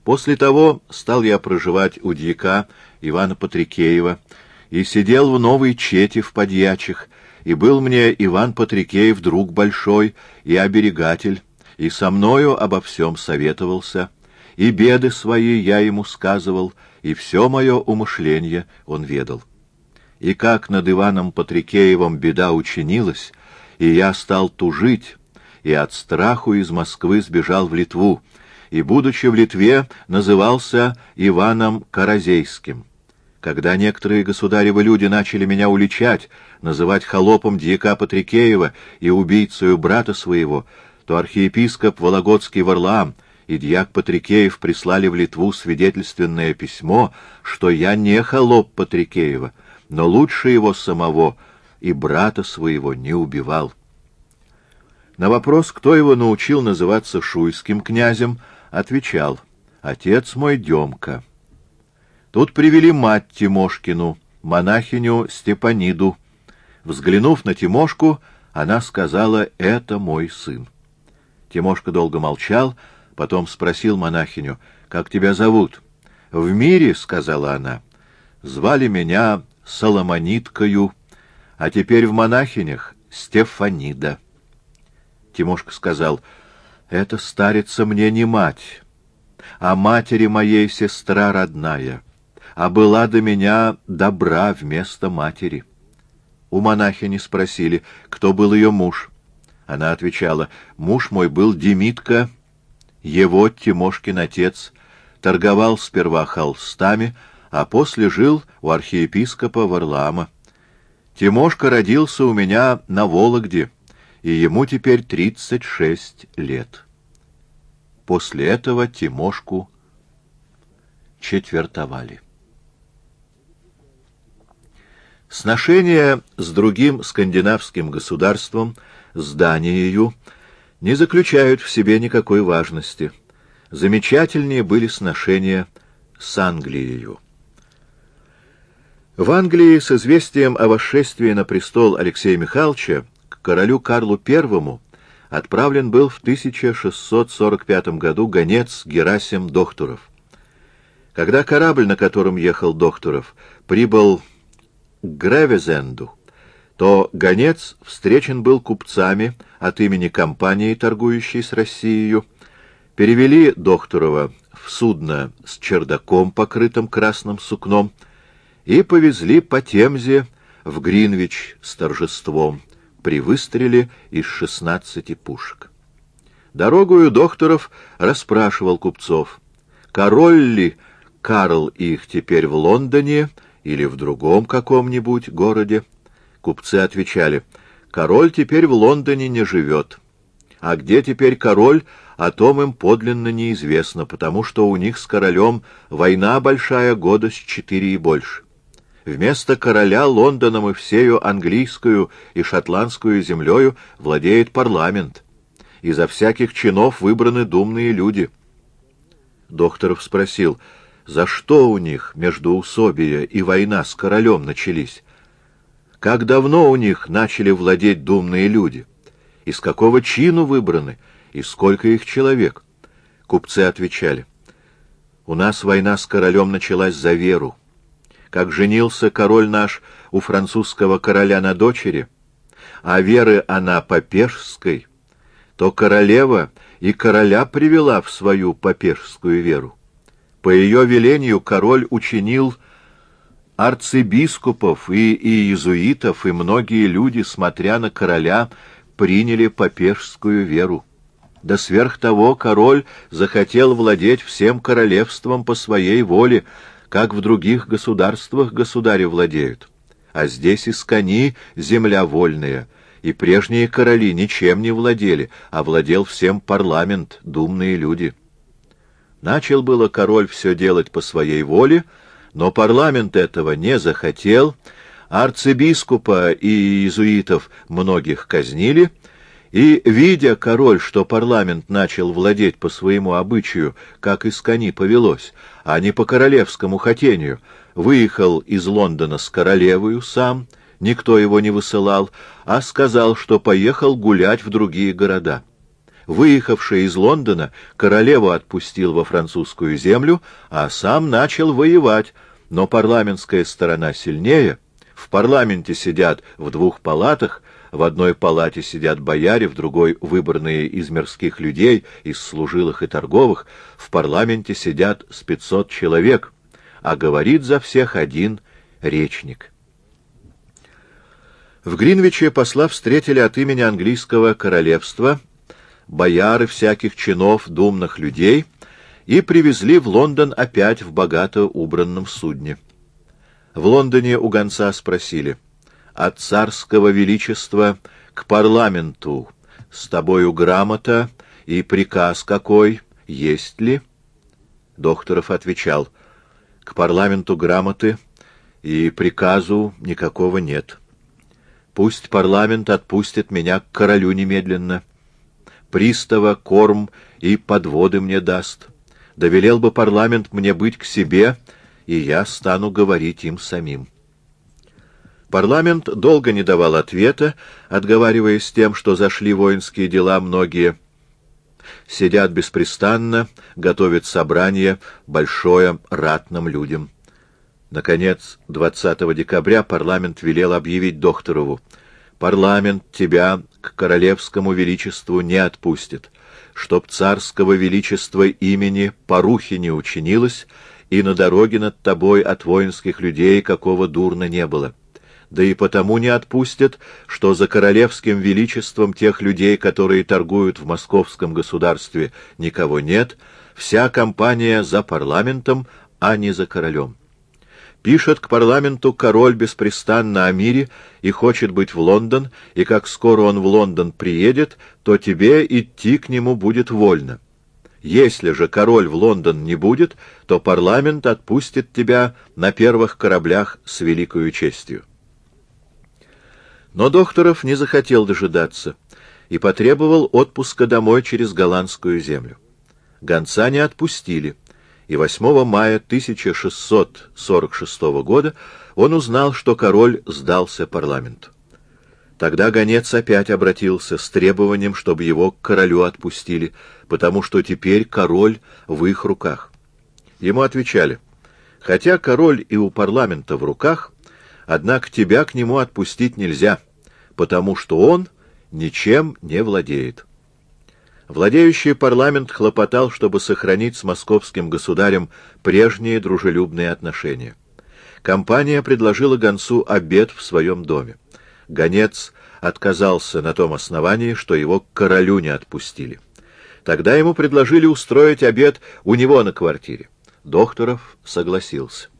После того стал я проживать у дьяка Ивана Патрикеева и сидел в Новой Чете в подьячих, и был мне Иван Патрикеев друг большой и оберегатель, и со мною обо всем советовался, и беды свои я ему сказывал, и все мое умышление он ведал. И как над Иваном Патрикеевым беда учинилась, и я стал тужить, и от страху из Москвы сбежал в Литву, и, будучи в Литве, назывался Иваном Каразейским. Когда некоторые государевы люди начали меня уличать, называть холопом дьяка Патрикеева и убийцею брата своего, то архиепископ Вологодский Варлаам и дьяк Патрикеев прислали в Литву свидетельственное письмо, что я не холоп Патрикеева, но лучше его самого и брата своего не убивал. На вопрос, кто его научил называться шуйским князем, отвечал: «Отец мой Демка». Тут привели мать Тимошкину, монахиню Степаниду. Взглянув на Тимошку, она сказала: «Это мой сын». Тимошка долго молчал, потом спросил монахиню: «Как тебя зовут?» «В мире, — сказала она, — звали меня Соломониткою, а теперь в монахинях Стефанида». Тимошка сказал: «Эта старица мне не мать, а матери моей сестра родная, а была до меня добра вместо матери». У монахини спросили, кто был ее муж. Она отвечала: «Муж мой был Демитка, его, Тимошкин отец, торговал сперва холстами, а после жил у архиепископа Варлаама. Тимошка родился у меня на Вологде, и ему теперь 36 лет». После этого Тимошку четвертовали. Сношения с другим скандинавским государством, с Данией, не заключают в себе никакой важности. Замечательнее были сношения с Англией. В Англии с известием о восшествии на престол Алексея Михайловича к королю Карлу I отправлен был в 1645 году гонец Герасим Дохтуров. Когда корабль, на котором ехал Дохтуров, прибыл к Гревезенду, то гонец встречен был купцами от имени компании, торгующей с Россией, перевели Дохтурова в судно с чердаком, покрытым красным сукном, и повезли по Темзе в Гринвич с торжеством при выстреле из 16 пушек. Дорогою Дохтуров расспрашивал купцов, король ли Карл их теперь в Лондоне или в другом каком-нибудь городе. Купцы отвечали: король теперь в Лондоне не живет. А где теперь король, о том им подлинно неизвестно, потому что у них с королем война большая года с 4 и больше. Вместо короля Лондоном и всею английскую и шотландскую землею владеет парламент. Изо всяких чинов выбраны думные люди. Дохтуров спросил: за что у них междоусобие и война с королем начались? Как давно у них начали владеть думные люди? Из какого чину выбраны? И сколько их человек? Купцы отвечали: у нас война с королем началась за веру. Как женился король наш у французского короля на дочери, а веры она попежской, то королева и короля привела в свою попежскую веру. По ее велению король учинил арцибискупов и иезуитов, и многие люди, смотря на короля, приняли попежскую веру. Да сверх того король захотел владеть всем королевством по своей воле, как в других государствах государи владеют. А здесь искони земля вольная, и прежние короли ничем не владели, а владел всем парламент, думные люди. Начал было король все делать по своей воле, но парламент этого не захотел, арцибискупа и иезуитов многих казнили, и, видя король, что парламент начал владеть по своему обычаю, как искони повелось, а не по королевскому хотению, выехал из Лондона с королевою сам, никто его не высылал, а сказал, что поехал гулять в другие города. выехавший из Лондона, королеву отпустил во французскую землю, а сам начал воевать, но парламентская сторона сильнее. В парламенте сидят в двух палатах, в одной палате сидят бояре, в другой — выбранные из мирских людей, из служилых и торговых. В парламенте сидят с 500 человек, а говорит за всех один речник. В Гринвиче посла встретили от имени английского королевства, бояры всяких чинов, думных людей, и привезли в Лондон опять в богато убранном судне. В Лондоне у гонца спросили: «От царского величества к парламенту с тобою грамота и приказ какой, есть ли?» Докторов отвечал: «К парламенту грамоты и приказу никакого нет. Пусть парламент отпустит меня к королю немедленно. Пристава, корм и подводы мне даст. Довелел бы парламент мне быть к себе, и я стану говорить им самим». Парламент долго не давал ответа, отговариваясь тем, что зашли воинские дела многие. Сидят беспрестанно, готовят собрание большое ратным людям. Наконец, 20 декабря парламент велел объявить Докторову: «Парламент тебя к королевскому величеству не отпустит, чтоб царского величества имени порухи не учинилось, и на дороге над тобой от воинских людей какого дурно не было. Да и потому не отпустят, что за королевским величеством тех людей, которые торгуют в московском государстве, никого нет, вся компания за парламентом, а не за королем. Пишет к парламенту король беспрестанно о мире и хочет быть в Лондон, и как скоро он в Лондон приедет, то тебе идти к нему будет вольно. Если же король в Лондон не будет, то парламент отпустит тебя на первых кораблях с великою честью». Но Докторов не захотел дожидаться и потребовал отпуска домой через голландскую землю. Гонца не отпустили, и 8 мая 1646 года он узнал, что король сдался парламенту. Тогда гонец опять обратился с требованием, чтобы его к королю отпустили, потому что теперь король в их руках. Ему отвечали: «Хотя король и у парламента в руках, однако тебя к нему отпустить нельзя, потому что он ничем не владеет». Владеющий парламент хлопотал, чтобы сохранить с московским государем прежние дружелюбные отношения. Компания предложила гонцу обед в своем доме. Гонец отказался на том основании, что его к королю не отпустили. Тогда ему предложили устроить обед у него на квартире. Докторов согласился.